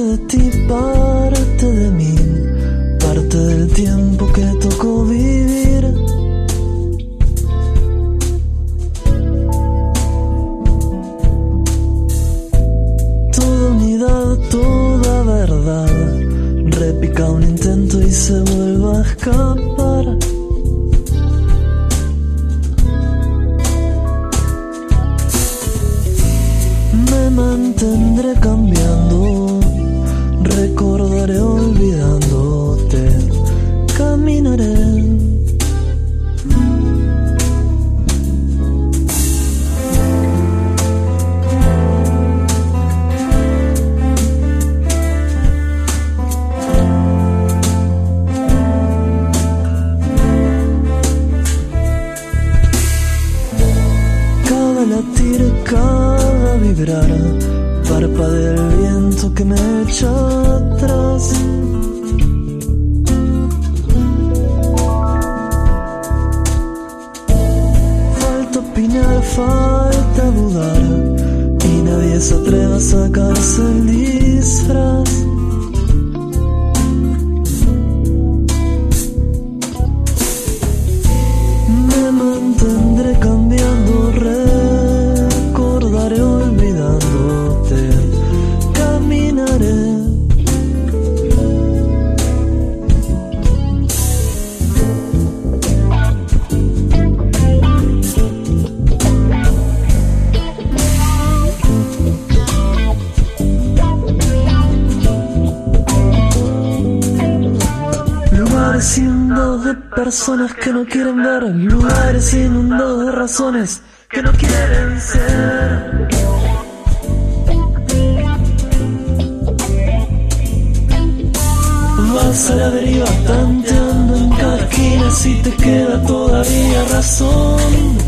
de ti, parte de mí, parte del tiempo que tocó vivir. Toda unidad, toda verdad, repica un intento y se vuelve a escapar. Me mantendré cambiando, recordaré olvidándote, caminaré. Cada latir, cada vibrar, parpadea el viento que me echa atrás. Falta opinar, falta dudar, y nadie se atreve a sacarse el disfraz. Me mantendré cambiando, recordaré olvidándote, caminaré. Lugares inundados de personas que no quieren ver, lugares inundados de razones que no quieren ser. Vas a la deriva tanteando en cada esquina, si te queda todavía razón.